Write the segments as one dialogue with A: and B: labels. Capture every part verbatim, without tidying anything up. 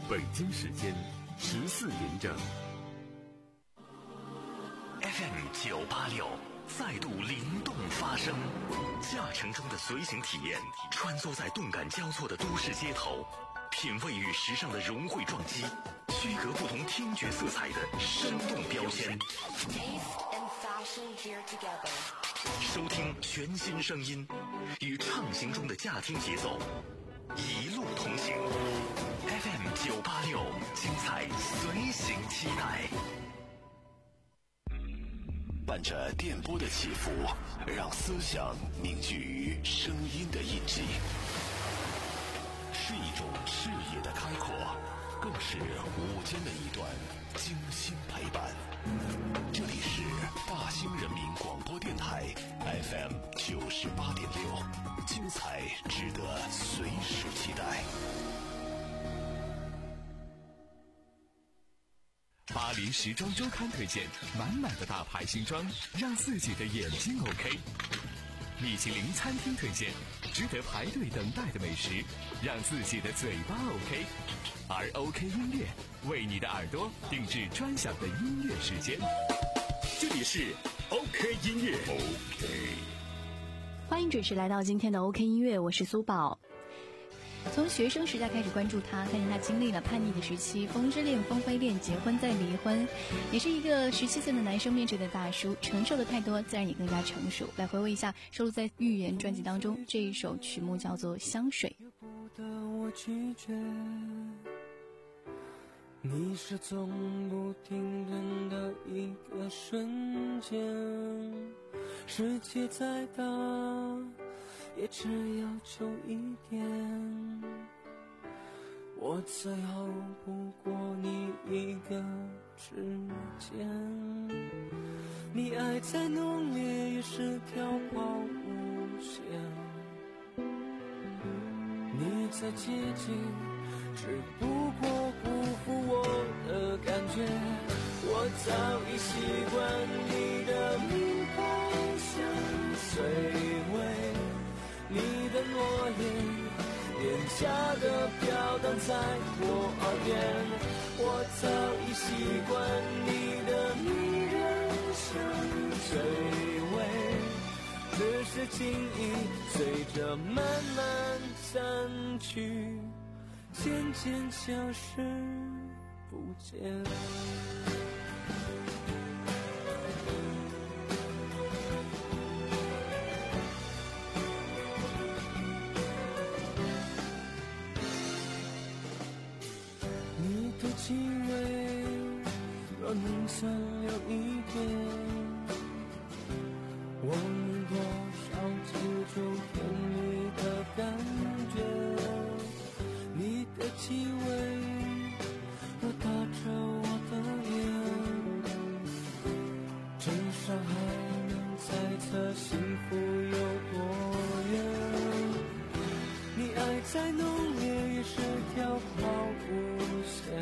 A: 北京时间十四点整。
B: F M 九八六再度灵动发声，驾乘中的随行体验，穿梭在动感交错的都市街头，品味与时尚的融汇撞击，区隔不同听觉色彩的生动标签。收听全新声音，与畅行中的驾听节奏，一路同行。F M 九八六，精彩随行期待。
C: 伴着电波的起伏，让思想凝聚于声音的印记，是一种视野的开阔，更是午间的一段精心陪伴。这里是大兴人民广播电台 F M 九十八点六，精彩值得随时期待。
D: 巴黎时装周刊推荐满满的大牌新装，让自己的眼睛 OK。米其林餐厅推荐值得排队等待的美食，让自己的嘴巴 OK。而 OK 音乐为你的耳朵定制专享的音乐时间。这里是 OK 音乐 OK，
E: 欢迎准时来到今天的 OK 音乐，我是苏宝。从学生时代开始关注他，看见他经历了叛逆的时期，风之恋、风飞恋，结婚再离婚，也是一个十七岁的男生面对的大叔，承受的太多，自然也更加成熟。来回味一下收录在《预言》专辑当中这一首曲目，叫做《香水》。
F: 由不得我拒绝，你是从不停顿的一个瞬间，世界再大也只要求一点，我最后不过你一个指尖，你爱再浓烈也是飘抛无限，你再接近只不过辜负我的感觉，我早已习惯你的名牌香水味，你的诺言廉价的飘荡在我耳边，我早已习惯你的迷人香水味，只是轻易随着慢慢散去，渐渐消失不见。你的气味若能残留一点，我能多少记住甜蜜的感觉，你的气味若打着我的脸，至少还能猜测幸福有多远，你爱再浓烈也是飘抛无限，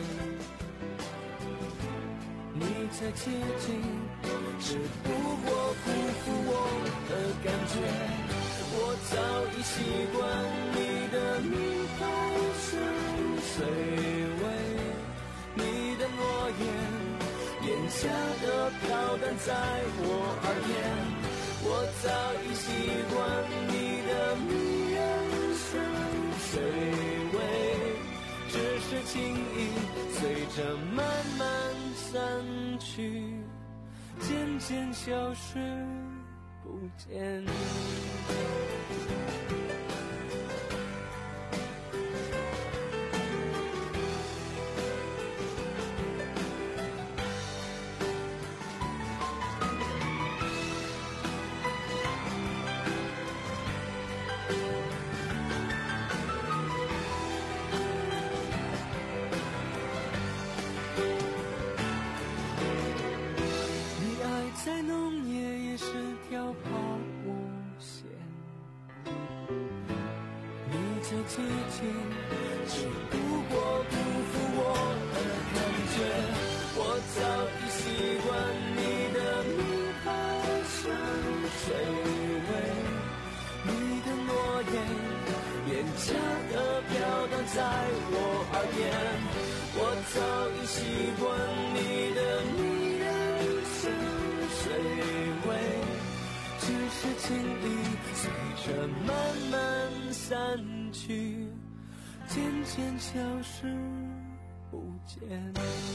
F: 你再接近只不过辜负我的感觉，我早已习惯你的名牌香水味，你的诺言廉价的飘荡在我耳边，我早已习惯你的迷人香水味，只是轻易随着慢慢散去，渐渐消失不见。再浓烈也是飘抛无限，你再接近只不过辜负我的感觉，我早已习惯你的名牌香水味，你的诺言廉价的飘荡在我耳边， 早已习惯你的迷人香水味，只是情意随着慢慢散去，渐渐消失不见。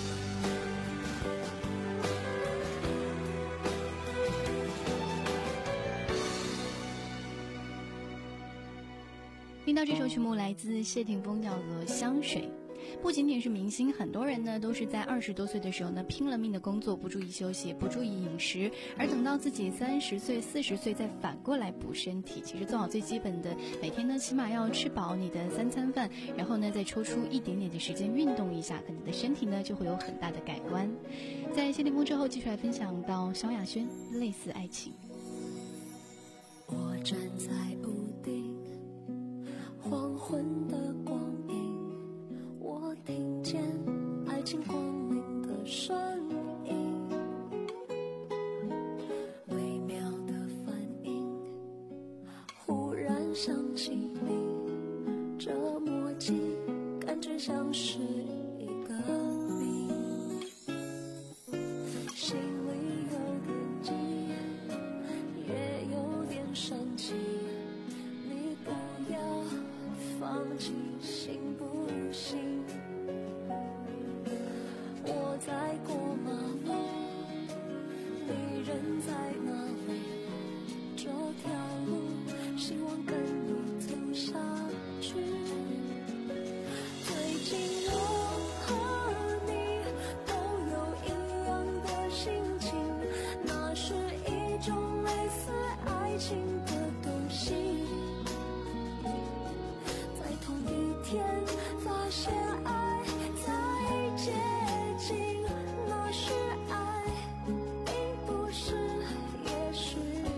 E: 听到这首曲目来自谢霆锋，叫做《香水》。不仅仅是明星，很多人呢都是在二十多岁的时候呢拼了命的工作，不注意休息，不注意饮食，而等到自己三十岁、四十岁再反过来补身体。其实做好最基本的，每天呢起码要吃饱你的三餐饭，然后呢再抽出一点点的时间运动一下，可能你的身体呢就会有很大的改观。在谢霆锋之后，继续来分享到萧亚轩《类似爱情》。
G: 我站在屋顶，黄昏的光影，我听见爱情光临的声音，微妙的反应，忽然想起你，这默契感觉像是一个谜，心里有点急，也有点生气，你不要放弃，行不行？我在过马路，你人在哪里？这条路希望跟你走下去。最近我和你都有一样的心情，那是一种类似爱情的东西，在同一天发现爱才接近，那是爱，并不是也许。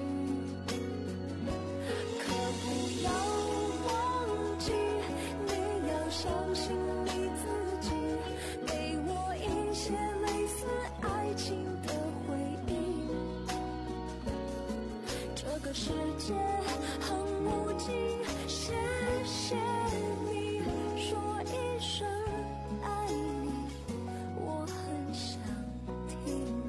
G: 可不要忘记，你要相信你自己，给我一些类似爱情的回忆。这个世界很无尽，谢谢你说一声爱你，我很想听。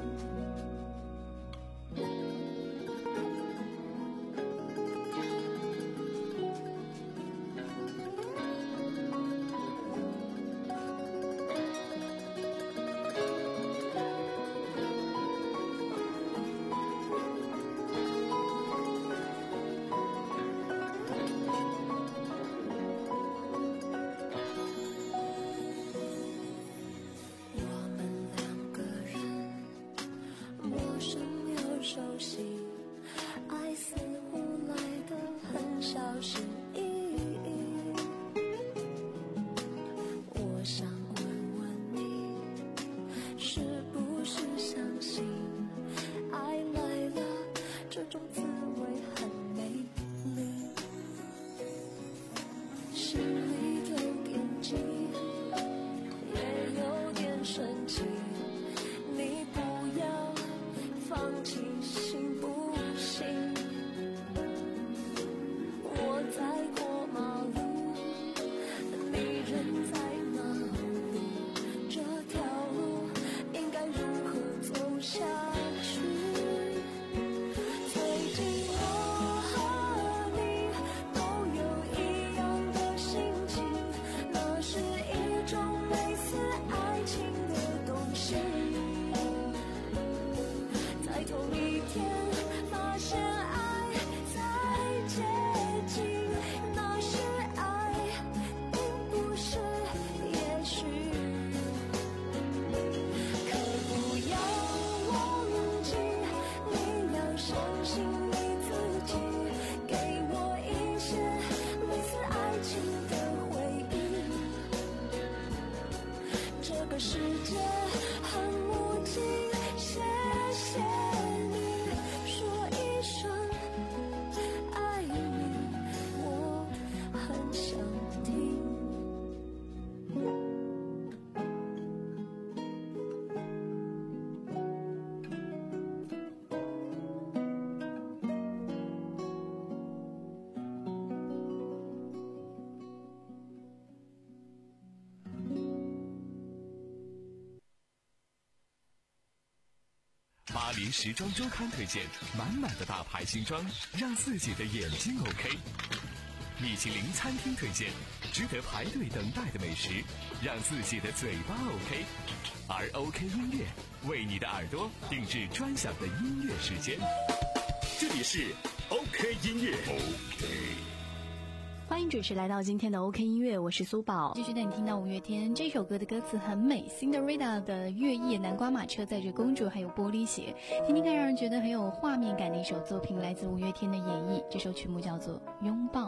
G: 我们两个人陌生又熟悉，爱似乎来得很小心翼翼。我想问问你，是不是相信爱来了，这种滋味很美丽，心里有点急，也有点生气，你不要放弃，行不行？我在
D: 巴黎时装周刊推荐满满的大牌新装，让自己的眼睛 OK。米其林餐厅推荐值得排队等待的美食，让自己的嘴巴 OK。而 OK 音乐为你的耳朵定制专享的音乐时间。
A: 这里是 OK 音乐。OK。
E: 欢迎准时来到今天的 OK 音乐，我是苏宝，继续带你听到五月天这首歌的歌词很美 Cinderella 的月夜、南瓜马车载着公主还有玻璃鞋，听听看让人觉得很有画面感的一首作品，来自五月天的演绎，这首曲目叫做拥抱。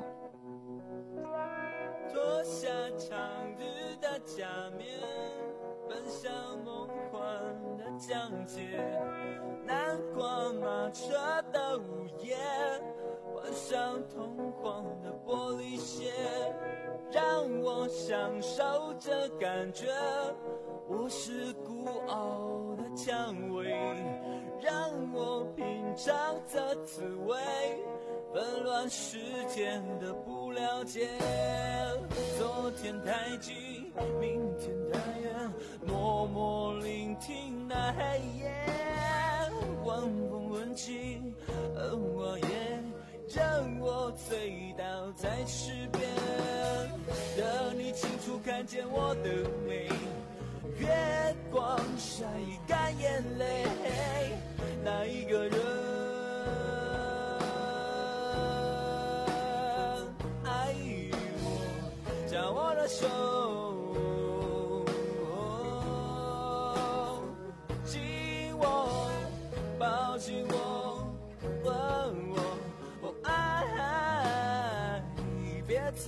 F: 脱下长日的假面，奔向梦幻的疆界，南瓜马车的午夜，换上通黄的玻璃鞋，让我享受这感觉，我是孤傲的蔷薇，让我品尝这滋味，纷乱世间的不了解，昨天太近，明天太远，默默聆听那黑夜，晚风吻尽恩我也让我醉倒在池边，等你清楚看见我的美，月光晒干眼泪，那一个人爱我，将我的手紧握，抱紧我，问我，哦爱，别走。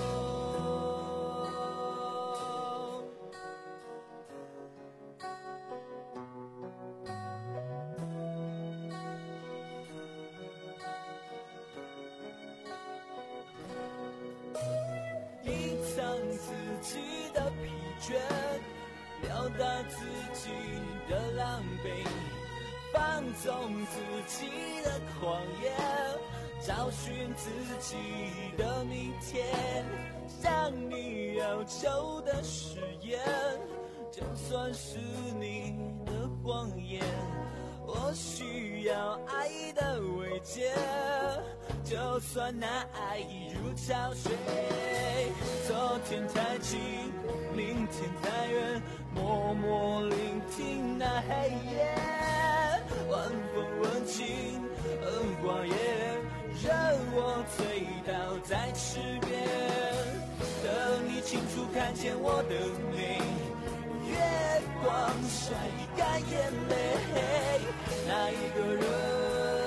F: 自己的疲倦，表达自己的狼狈，放纵自己的狂野，找寻自己的明天，向你要求的誓言，就算是你的谎言，我需要爱的慰藉，就算那爱已如潮水，昨天太近，明天太远，默默聆听那黑夜，晚风吻尽恩花叶，让我醉倒在池边，等你清楚看见我的美，月光晒干眼泪，那一个人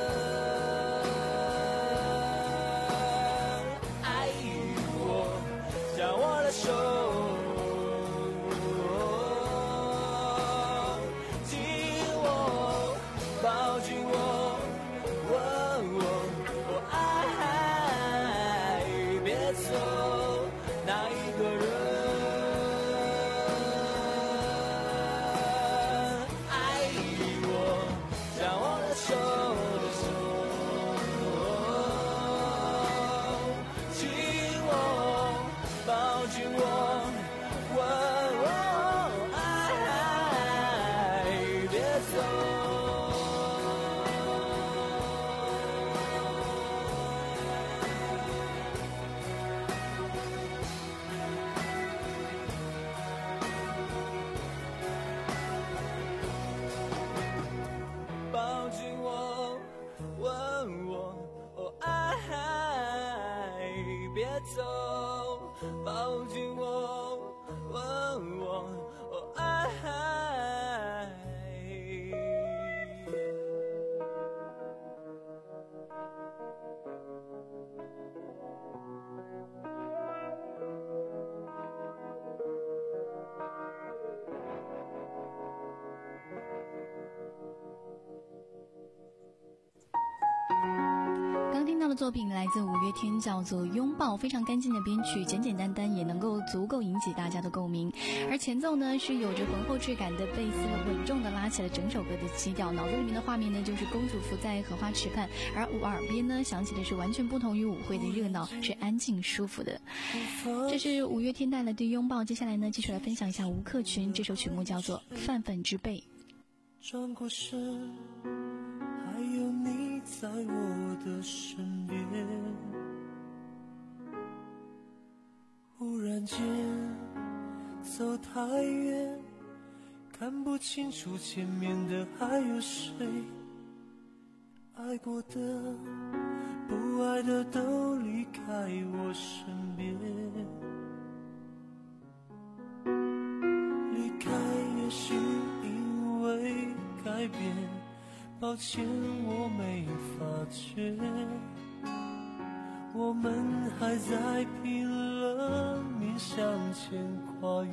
F: 爱我，将我的手紧握，抱紧我，问我，我爱，别走，那一个人抱紧我，问我，哦爱。
E: 刚听到的作品来自五月天，叫做《拥抱》，非常干净的编曲，简简单单也能够足够引起大家的共鸣。而前奏呢是有着浑厚质感的贝斯，稳重的拉起了整首歌的基调。脑子里面的画面呢就是公主伏在荷花池畔，而我耳边呢响起的是完全不同于舞会的热闹，是安静舒服的。这是五月天带来的《拥抱》。接下来呢继续来分享一下吴克群，这首曲目叫做《泛泛之辈》。
F: 转过身，还有你在我的身边。忽然间走太远，看不清楚前面的还有谁。爱过的不爱的都离开我身边，离开也许因为改变，抱歉我没发觉，我们还在拼了命向前跨越。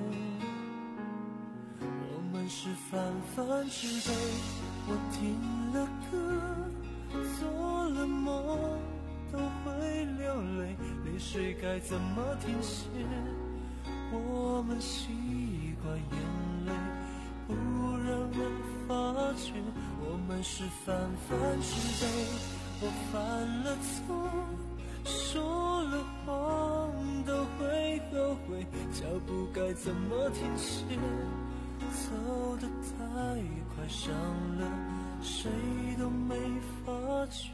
F: 我们是泛泛之辈，我听了歌做了梦都会流泪，泪水该怎么停歇？我们习惯眼泪不让人发觉，我们是泛泛之辈，我犯了错说了谎都会后悔，脚步该怎么停歇？走得太快，伤了谁都没发觉，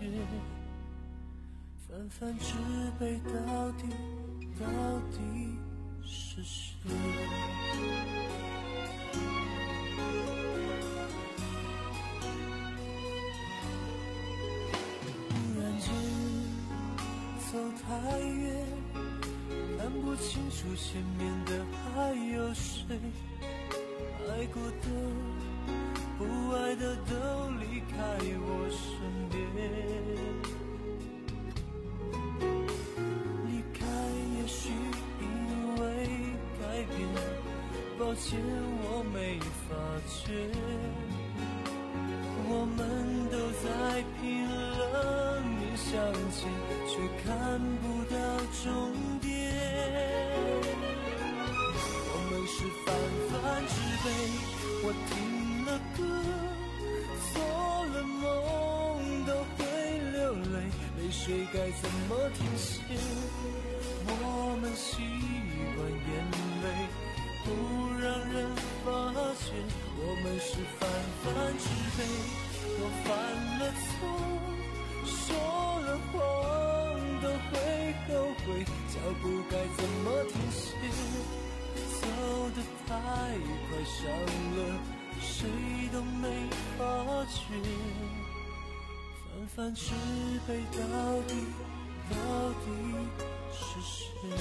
F: 泛泛之辈到底到底是谁？忽然间走太远，看不清楚前面的还有谁。爱过的不爱的都离开我身边，离开也许因为改变，抱歉我没发觉，我们都在拼了命向前，却看不到终点。我们是泛泛之辈，我听了歌做了梦都会流泪，泪水该怎么停歇？我们习惯眼泪不让人发觉，我们是泛泛之辈，我犯了错说了谎都会后悔，脚步该怎么停歇？走得太快，伤了谁都没发觉，泛泛之辈到底到底是谁？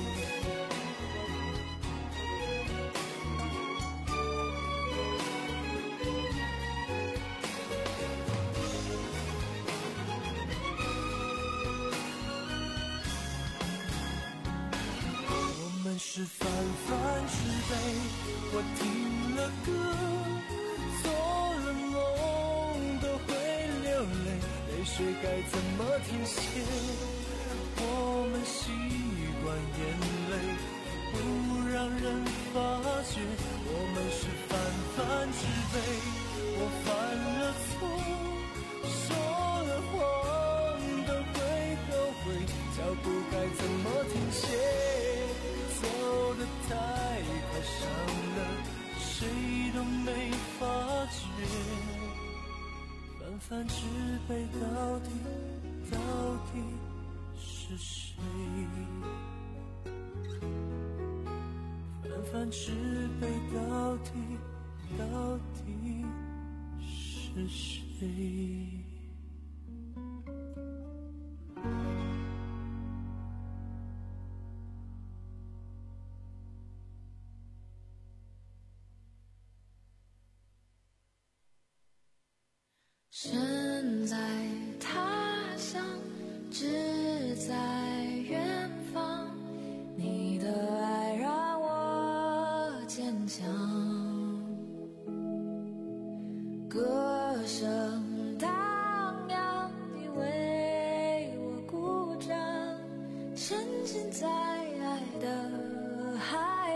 F: 是泛泛之辈，我听了歌做了梦都会流泪，泪水该怎么停歇？我们习惯眼泪不让人发觉，我们是泛泛之辈，我犯了错说了谎都会后悔，脚步该怎么停歇？走得太快，伤了谁都没发觉，泛泛之辈到底到底是谁？泛泛之辈到底到底是谁？
G: 身在他乡，志在远方，你的爱让我坚强，歌声荡漾，你为我鼓掌，沉浸在爱的海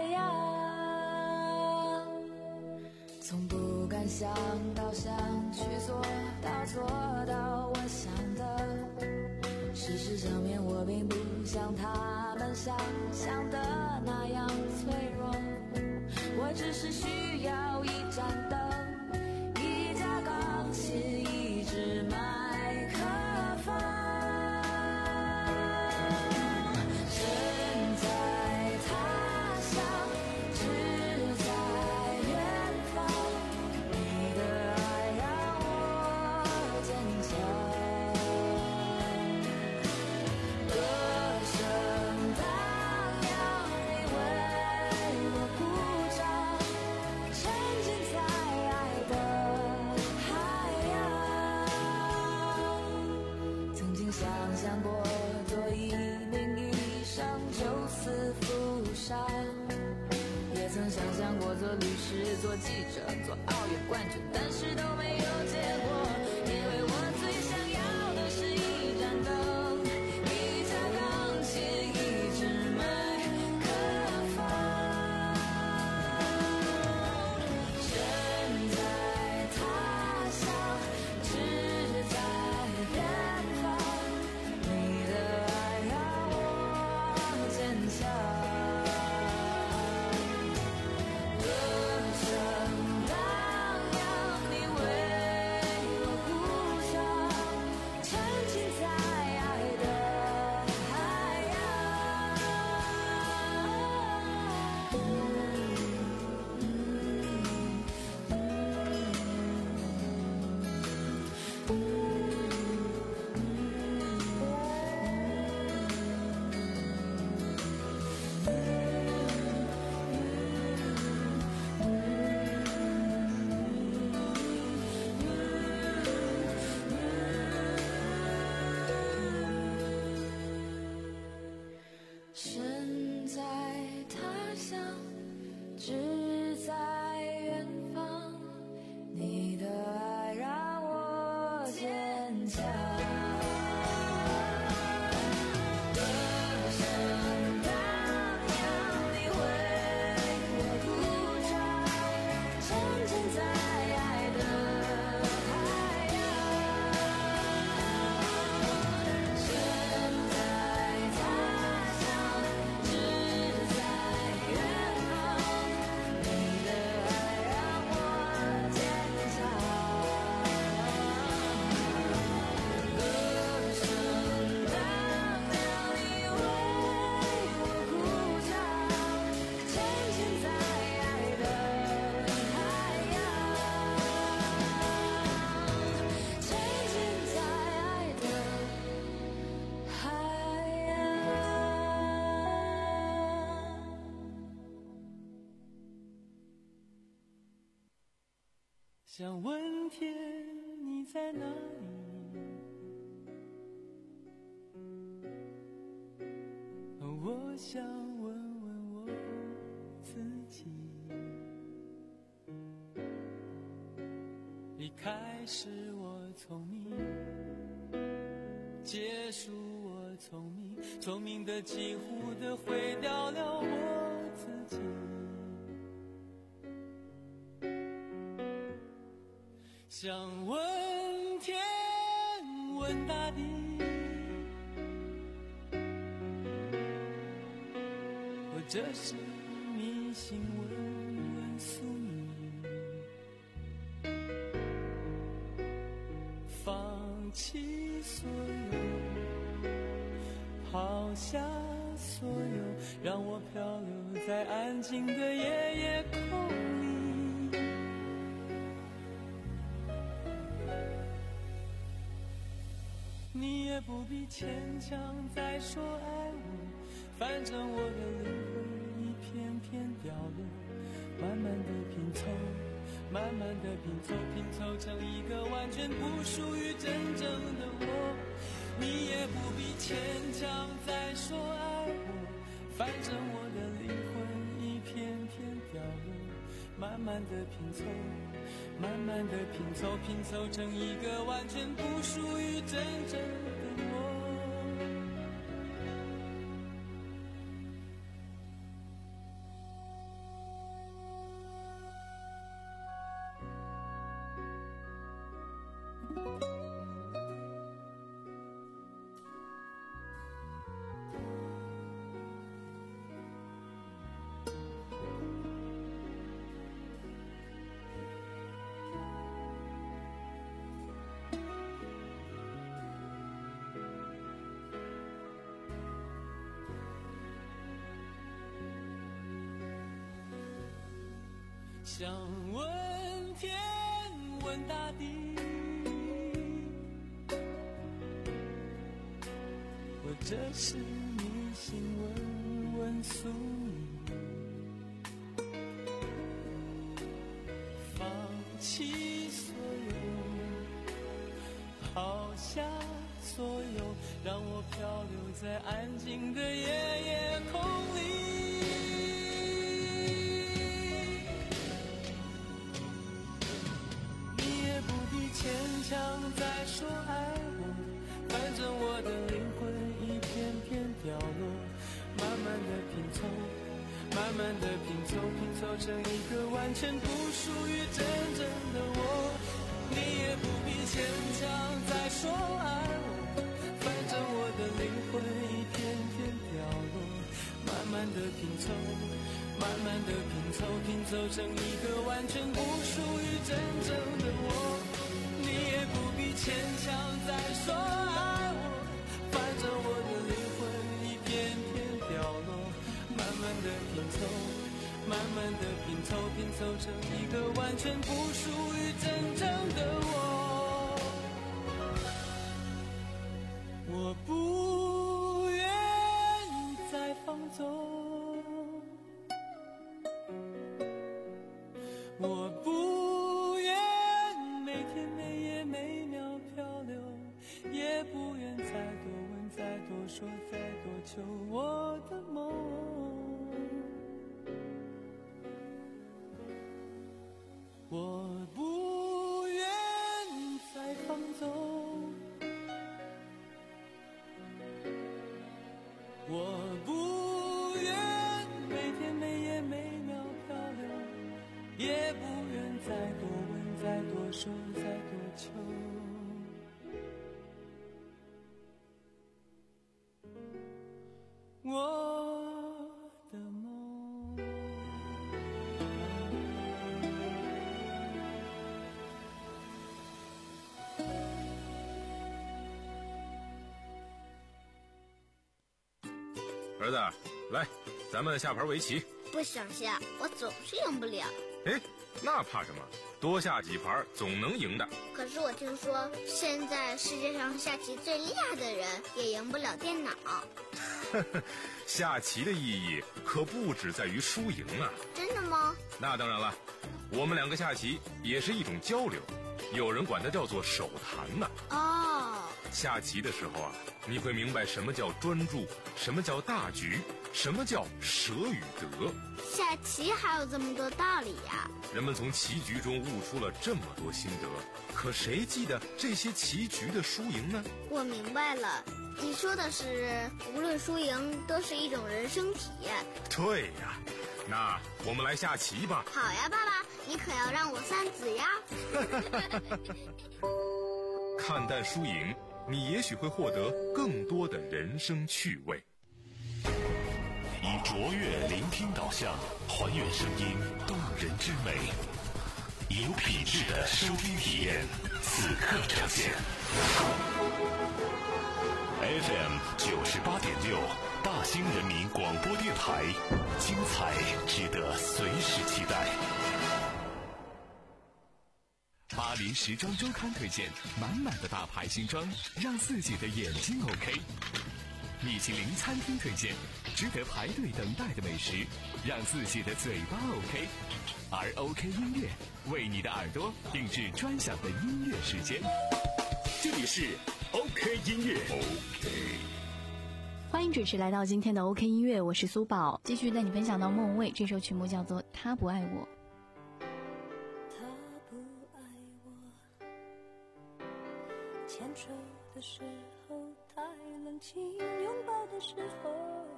G: 洋，从不敢想到想去做到做到我想的，事实证明我并不像他们想象的那样脆弱，我只是需要一盏灯，
H: 曾想象过做律师、做记者、做奥运冠军，但是都没有结果，因为我最想要的是一盏灯，一架钢琴，一支麦克风。身在他乡，志在远方，你的爱让我坚强。身在他乡，志在远方，你的爱让我坚强。歌声荡漾，你为我鼓掌，沉浸在爱的海洋。身在他乡，志在远方，你的爱让我坚强。歌声荡漾，你为我鼓掌，沉浸在爱的海洋，沉浸在爱的海洋。
F: 想问天你在哪里？我想问问我自己。离开是我聪明，结束我聪明，聪明的几乎的毁掉了我自己。想问天，问大地，或者是迷信问问宿命，放弃所有，抛下所有，让我漂流在安静的夜夜空里。你也不必牵强再说爱我，反正我的灵魂一片片掉落，慢慢的拼凑，慢慢的拼凑，拼凑成一个完全不属于真正的我。你也不必牵强再说爱我，反正我的灵魂一片片掉落，慢慢的拼凑，慢慢的拼凑，拼凑成一个完全不属于真正的我。想问天，问大地，或者是迷信问问宿命，放弃所有，抛下所有，让我漂流在安静的夜夜空里。 成一个完全不属于真正的我。你也不必牵强再说爱我，反正我的灵魂一片片掉落，慢慢的拼凑，慢慢的拼凑，拼凑成一个完全不属于真正的我。你也不必牵强再说爱我，反正我的灵魂一片片掉落，慢慢的拼凑，慢慢的拼凑，拼凑成一个完全不属于真正的我。我不愿再放纵，我不愿每天每夜每秒漂流，也不愿再多问再多说再多求我的梦。我不愿再放纵，我不愿每天每夜每秒漂流，也不愿再多问再多说再多求我的梦。
I: 儿子，来，咱们下盘围棋。
J: 不想下，我总是赢不了。
I: 哎，那怕什么？多下几盘总能赢的。
J: 可是我听说，现在世界上下棋最厉害的人也赢不了电脑。
I: 下棋的意义可不只在于输赢啊。
J: 真的吗？
I: 那当然了，我们两个下棋也是一种交流，有人管它叫做手谈呢。
J: 哦，
I: 下棋的时候啊，你会明白什么叫专注，什么叫大局，什么叫舍与得。
J: 下棋还有这么多道理呀！
I: 人们从棋局中悟出了这么多心得，可谁记得这些棋局的输赢呢？
J: 我明白了，你说的是无论输赢都是一种人生体验。
I: 对呀，那我们来下棋吧。
J: 好呀，爸爸，你可要让我三子呀。
I: 看淡输赢，你也许会获得更多的人生趣味。
C: 以卓越聆听导向，还原声音动人之美，有品质的收听体验，此刻呈现。F M 九十八点六，大兴人民广播电台，精彩值得随时期待。
D: 巴黎时装周刊推荐满满的大牌新装，让自己的眼睛 OK。米其林餐厅推荐值得排队等待的美食，让自己的嘴巴 OK。而 OK 音乐为你的耳朵定制专享的音乐时间。
A: 这里是 OK 音乐。OK。
E: 欢迎准时来到今天的 OK 音乐，我是苏宝，继续带你分享到莫文蔚这首曲目叫做《他不爱我》。
G: 他不爱我，牵手的时候太冷清，拥抱的时候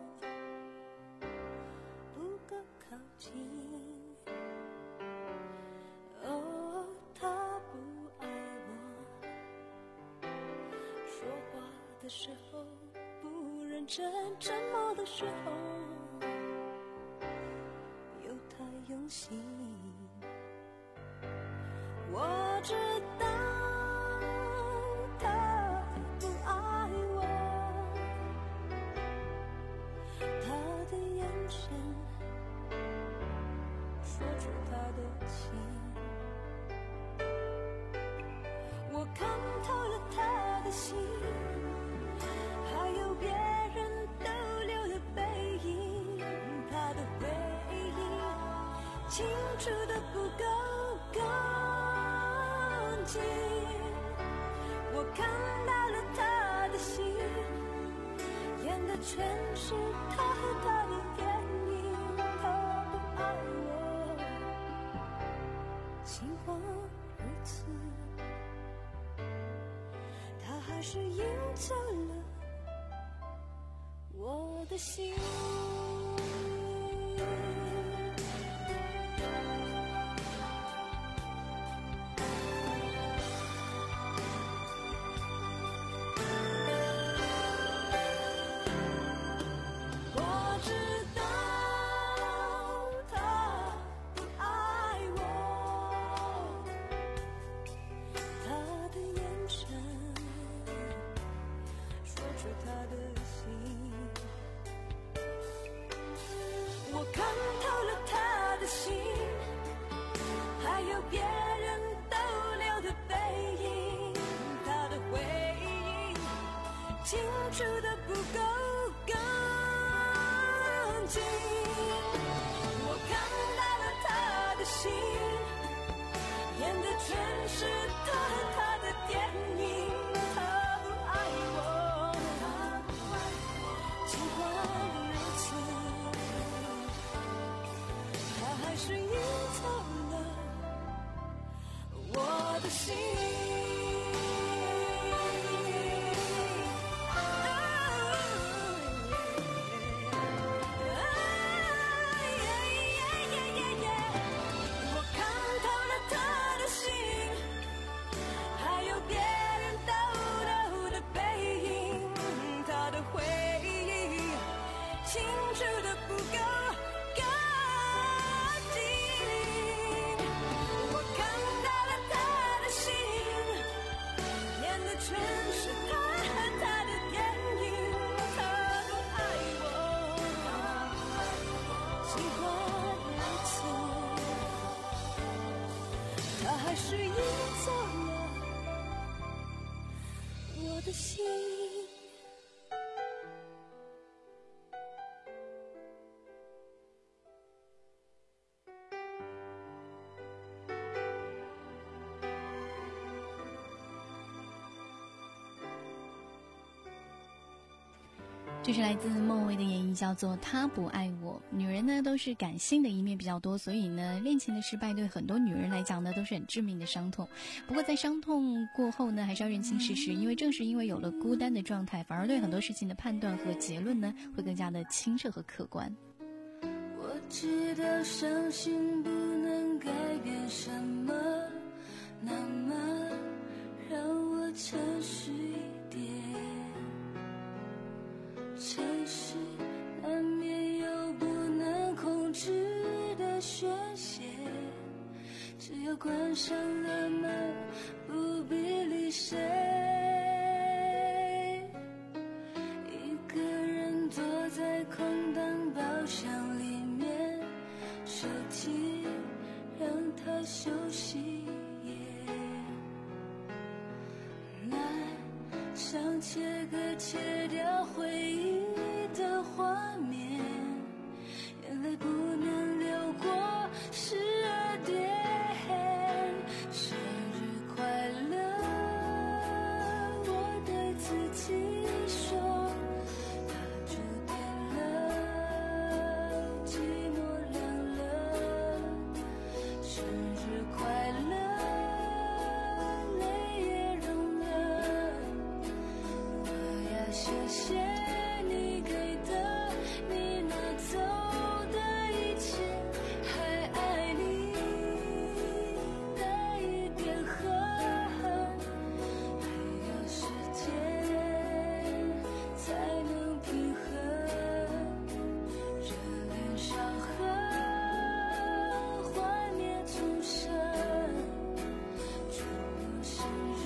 G: 不够靠近。哦，他不爱我，说话的时候不认真，沉默的时候又太用心。我知道他不爱我，他的眼神说出他的情，我看透了他的心，还有别人逗留的背影，他的回忆清楚的不够干净，我看到了他的心，演的全是他和他的电影。他不爱我，尽管如此，他还是赢走了我的心。 清楚的不够干净。我看到了他的心，演的全是他和他的电影。他不爱我，尽管如此，他还是赢走了我的心。还是赢走了我的心。
E: 这是来自孟薇的演绎，叫做《他不爱我》。女人呢都是感性的一面比较多，所以呢恋情的失败对很多女人来讲呢都是很致命的伤痛。不过在伤痛过后呢，还是要认清事实，因为正是因为有了孤单的状态，反而对很多事情的判断和结论呢会更加的清澈和客观。
G: 我知道伤心不能改变什么，那么让我诚实一点。城市难免有不能控制的宣泄，只要关上了门，不必理谁。一个人坐在空荡包厢里面，手机让它休息也难，想切割切掉回忆的画面，眼泪不能流过十二点。生日快乐，我对自己说，它注定了寂寞凉了。生日快乐，泪也融了。我要谢谢你给的，你拿走的一切，还爱你的一点恨，还有时间才能平衡热恋伤痕，幻灭重生。祝我生日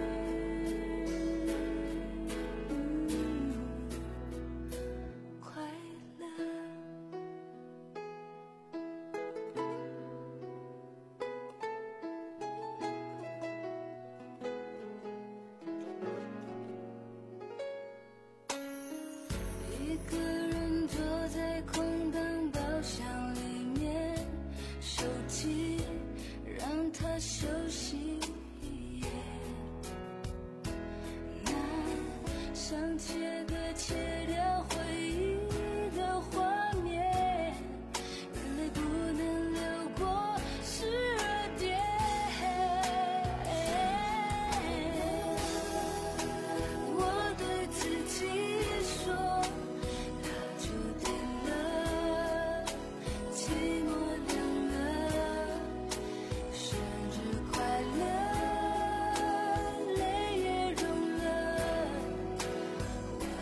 G: 快乐。一个人坐在空荡包厢里面，手机让它休息也难，想切割切掉回忆的画面，眼泪不能流过十二点。我对自己说，它注定了寂寞凉了。生日快乐，泪也融了。我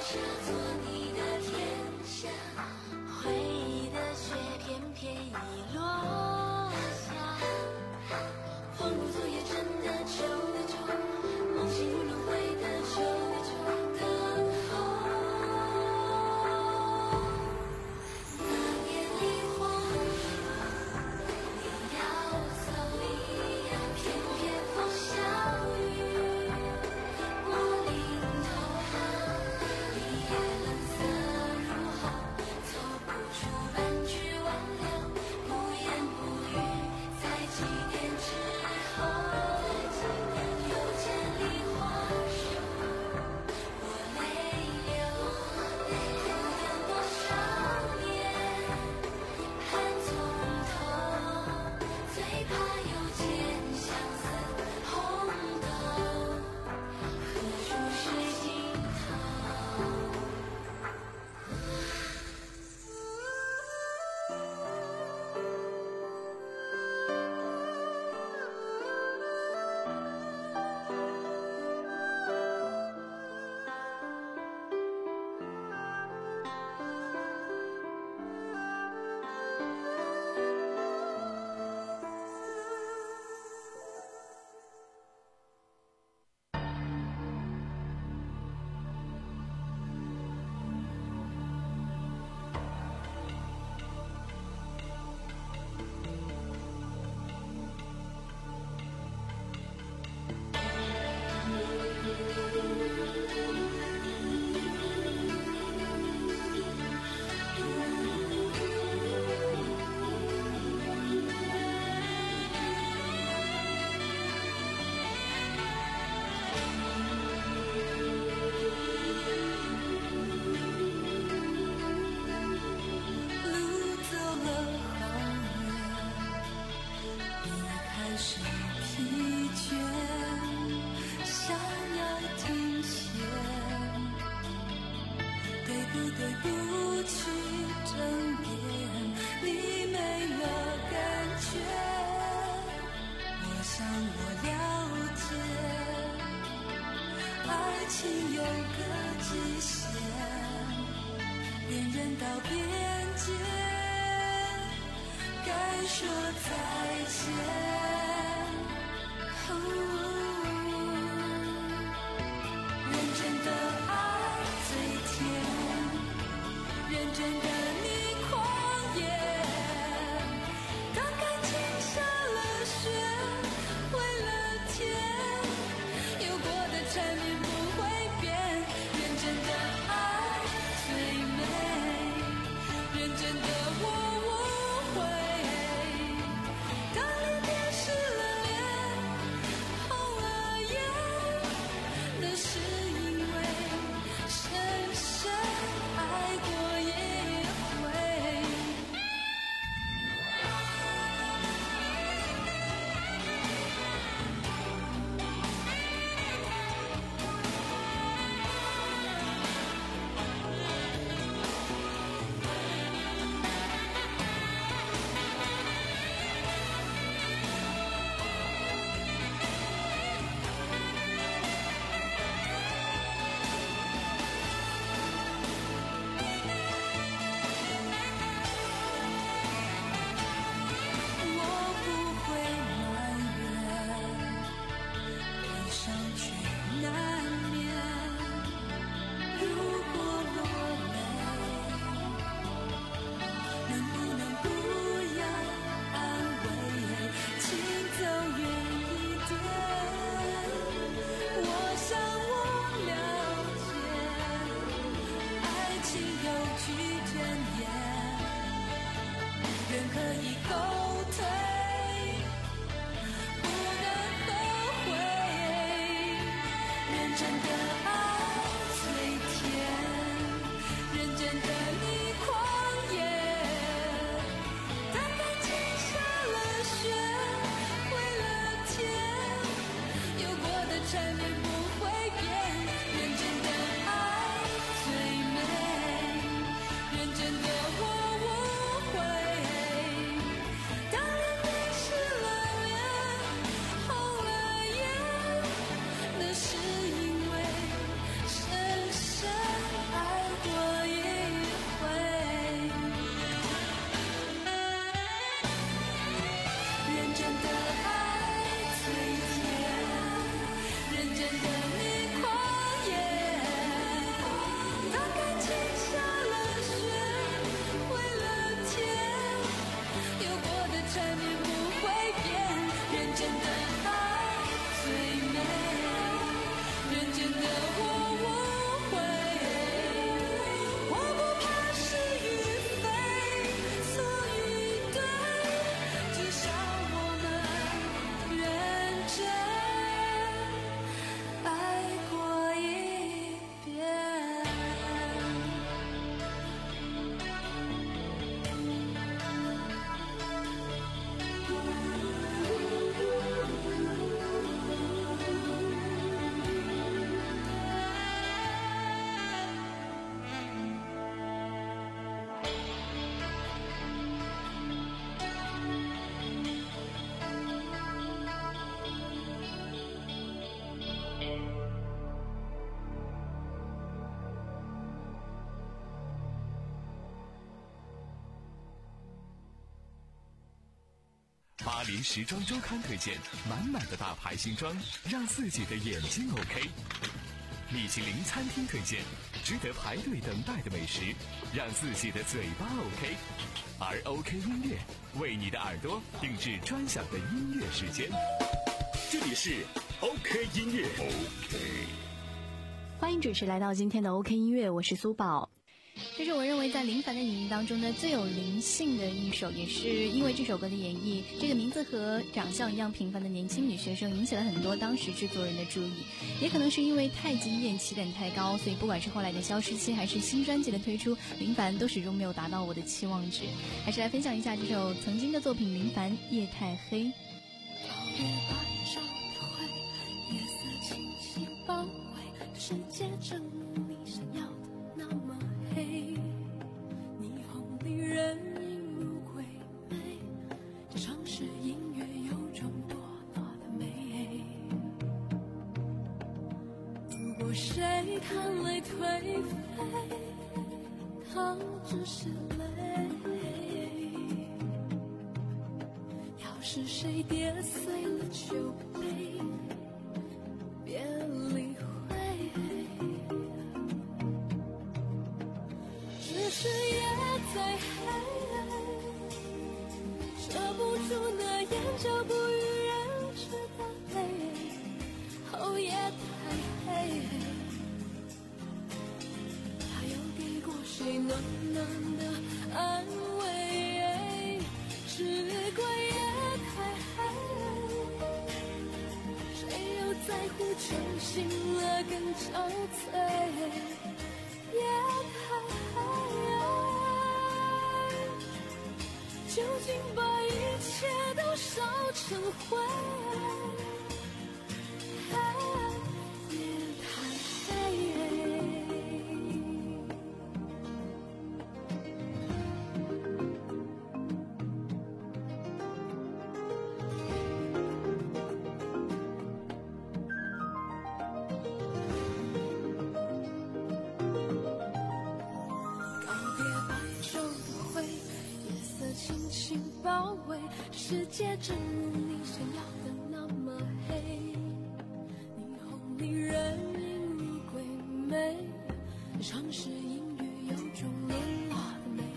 H: 是因为
D: 巴黎时装周刊推荐满满的大牌新装，让自己的眼睛 OK。米其林餐厅推荐值得排队等待的美食，让自己的嘴巴 OK。而 OK 音乐为你的耳朵定制专享的音乐时间。
A: 这里是 OK 音乐 OK。
E: 欢迎准时来到今天的 OK 音乐，我是苏宝。这是我认为在林凡的演绎当中呢最有灵性的一首，也是因为这首歌的演绎，这个名字和长相一样平凡的年轻女学生引起了很多当时制作人的注意，也可能是因为太惊艳，起点太高，所以不管是后来的消失期还是新专辑的推出，林凡都始终没有达到我的期望值。还是来分享一下这首曾经的作品，林凡《夜太黑》。
G: 夜色轻轻包围，世界正如你想要的那么黑，霓虹里人影如鬼魅，这城市音乐有种多大的美。如果谁看泪颓废，他只是泪，要是谁跌碎了酒杯，别理会，只是夜再黑，遮不住那眼角不与人知的泪。哦，夜太黑，他有给过谁暖暖的安慰？只怪夜太黑，谁又在乎真心了更憔悴？夜太黑，究竟把一切都烧成灰？夜太黑。轻轻包围，世界正如你想要的那么黑，霓虹里人影如鬼魅，城市音乐有种沦落的美。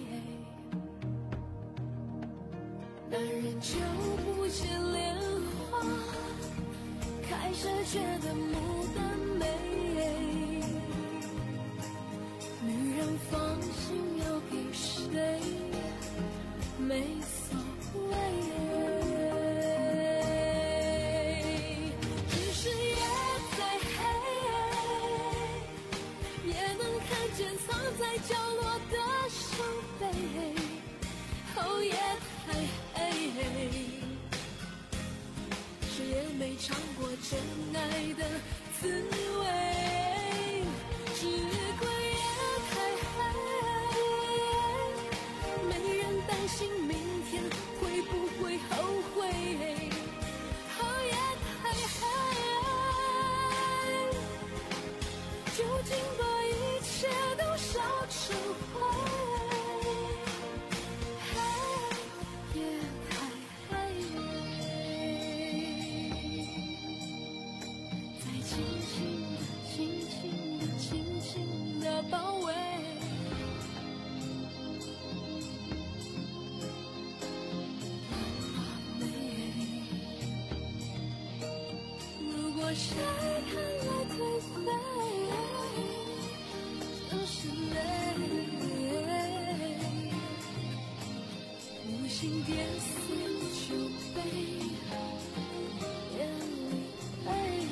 G: 男人就不见莲花，开始觉得牡丹美，女人放心要给谁没所谓，只是夜再黑，也能看见藏在角落的伤悲。哦，夜太黑，谁也没尝过真爱的滋味，只怪夜太黑，没人担心明天会不会后悔。哦，夜太黑，究竟把一切都烧成灰。夜太黑，再轻轻的、轻轻的、轻轻的包围。如果谁看来颓废，就是泪，无心跌碎了酒杯，眼里泪，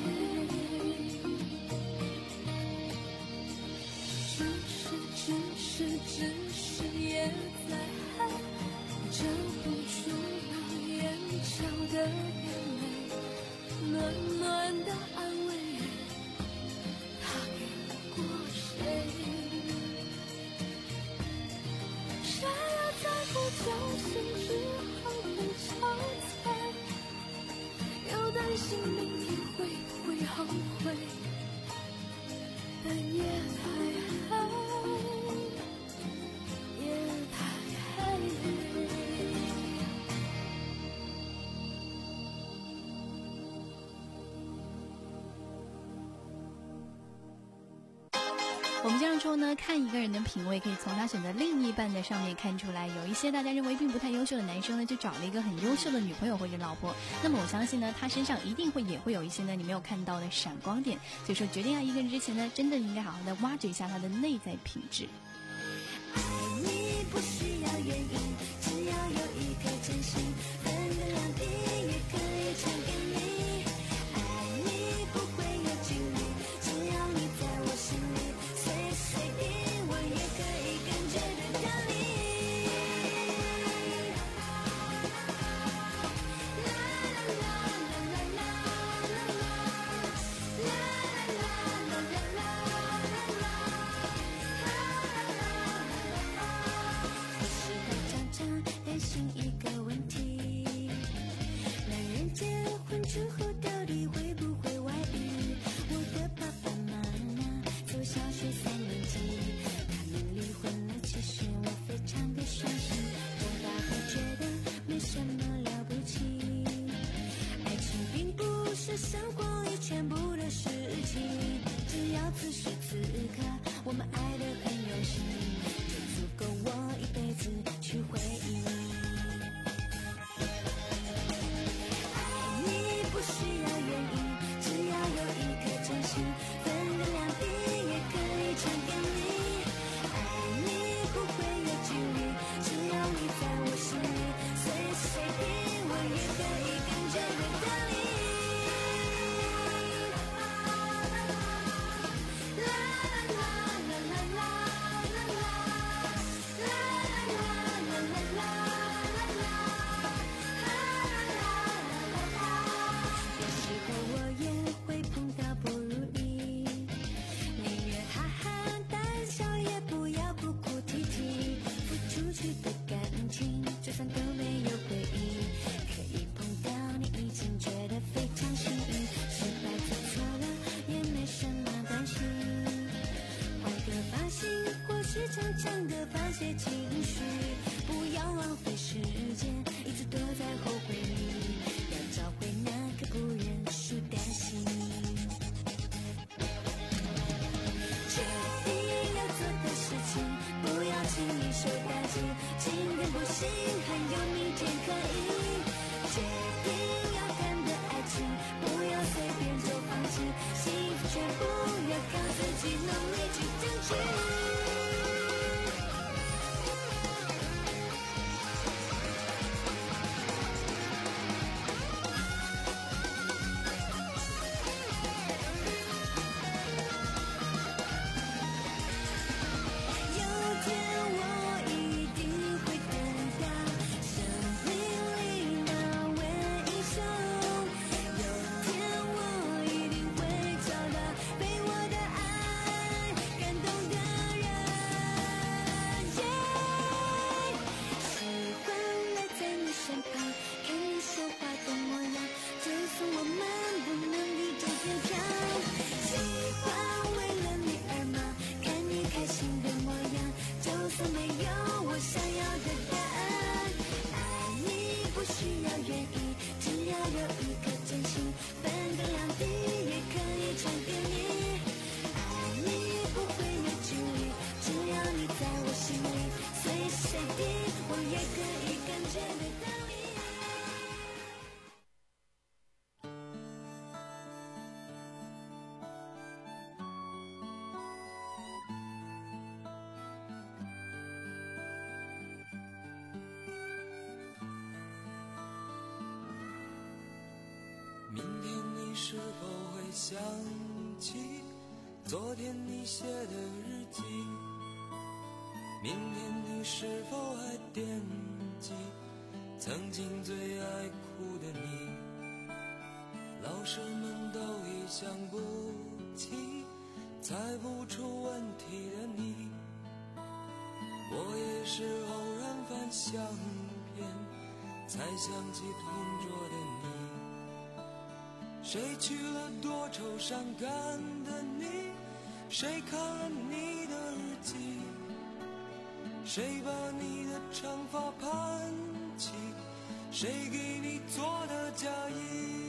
G: 只是只是只是夜再黑，遮不住那眼角的眼泪，暖暖的安慰，
E: 我们经常说呢，看一个人的品味，可以从他选择另一半的上面看出来。有一些大家认为并不太优秀的男生呢，就找了一个很优秀的女朋友或者老婆。那么我相信呢，他身上一定会也会有一些呢你没有看到的闪光点。所以说，决定爱一个人之前呢，真的应该好好的挖掘一下他的内在品质。
G: 爱你不需要原因，只要有一颗真心，分个两地也可以传给你。爱你不会有距离，只要你在我心里，随时随地我也可以感觉得到你。啦啦啦啦啦啦啦啦啦啦啦啦啦。担心一个问题，男人结了婚之后到底会不会外遇？我的爸爸妈妈从小学三年级，他们离婚了，其实我非常的伤心，长大后觉得没什么了不起，爱情并不是生活里全部的事情，只要此时此刻我们爱得很用心，就足够我一辈子去回忆。不需要原因，只要有一颗真心，分个两地也可以传给你。爱你不会有距离，只要你在我心里，随时随地我也可以感觉得到你。啦啦啦啦啦啦啦啦啦啦啦啦啦。我也会碰到不如意，宁愿哈哈大笑，也不要哭哭啼啼。付出去的感情，就算都没有回忆，可以碰到你已经觉得非常幸运。失败做错了也没什么关系，换个发型或是长长的发泄情绪，不要浪费时间，一直躲在后悔里，要找回那个不认输的心。决定要做的事情，不要轻易受打击，今天不行还有明天可以。决定要谈的爱情，不要随便就放弃，幸福全部要靠自己努力去争取。
F: 明天你是否会想起昨天你写的日记？明天你是否还惦记曾经最爱哭的你？老师们都已想不起猜不出问题的你，我也是偶然翻相片才想起同桌的你。谁去了多愁善感的你？谁看了你的日记？谁把你的长发盘起？谁给你做的嫁衣？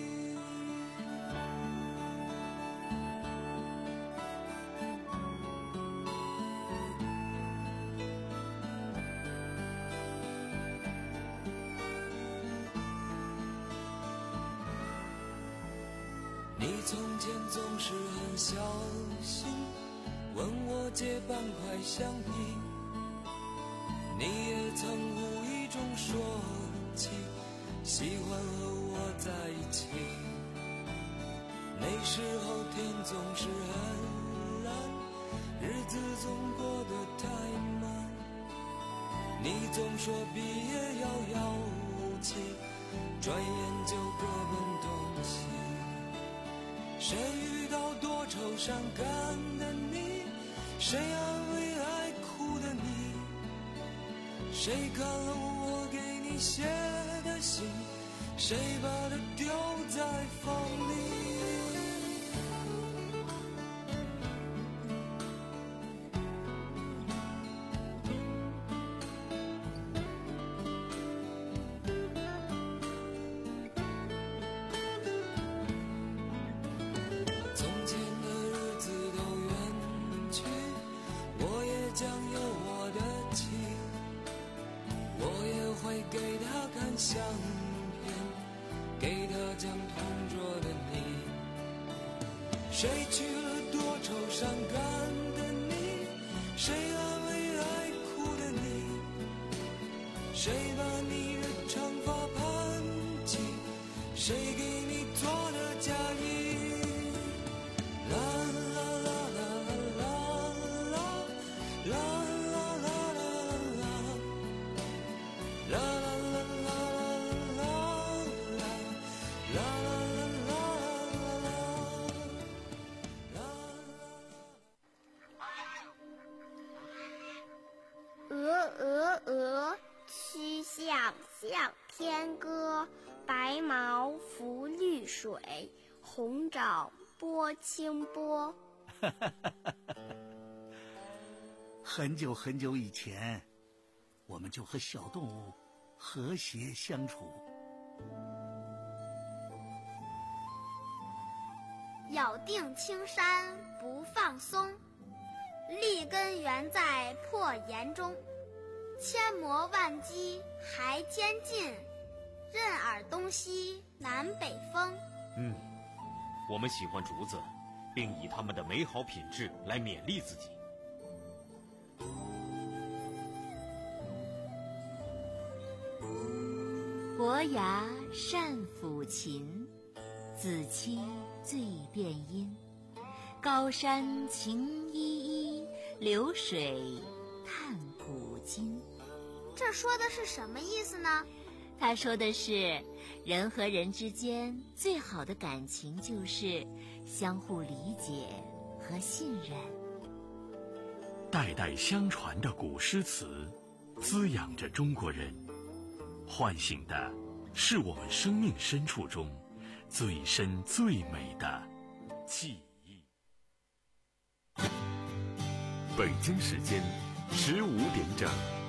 F: 从前总是很小心，问我借半块橡皮，你也曾无意中说起喜欢和我在一起。那时候天总是很蓝，日子总过得太慢，你总说毕业遥遥无期，转眼就各奔东西。谁遇到多愁善感的你，谁安慰爱哭的你，谁看了我给你写的信，谁把它丢在风里。相片给他讲同桌的你，谁娶了多愁善感的你，谁安慰爱哭的你，谁把你的长发盘起，谁给你做的嫁衣。啦啦啦啦啦啦啦啦啦啦啦。
J: 象象天歌，白毛浮绿水，红爪拨清波。
K: 很久很久以前，我们就和小动物和谐相处。
J: 咬定青山不放松，立根原在破岩中。千磨万击还坚劲，任尔东西南北风。
L: 嗯，我们喜欢竹子，并以它们的美好品质来勉励自己。
M: 伯牙善抚琴，子期最辨音。高山晴依依，流水叹古今。
J: 这说的是什么意思呢？
M: 他说的是，人和人之间最好的感情就是相互理解和信任。
C: 代代相传的古诗词，滋养着中国人，唤醒的是我们生命深处中最深最美的记忆。
A: 北京时间十五点整。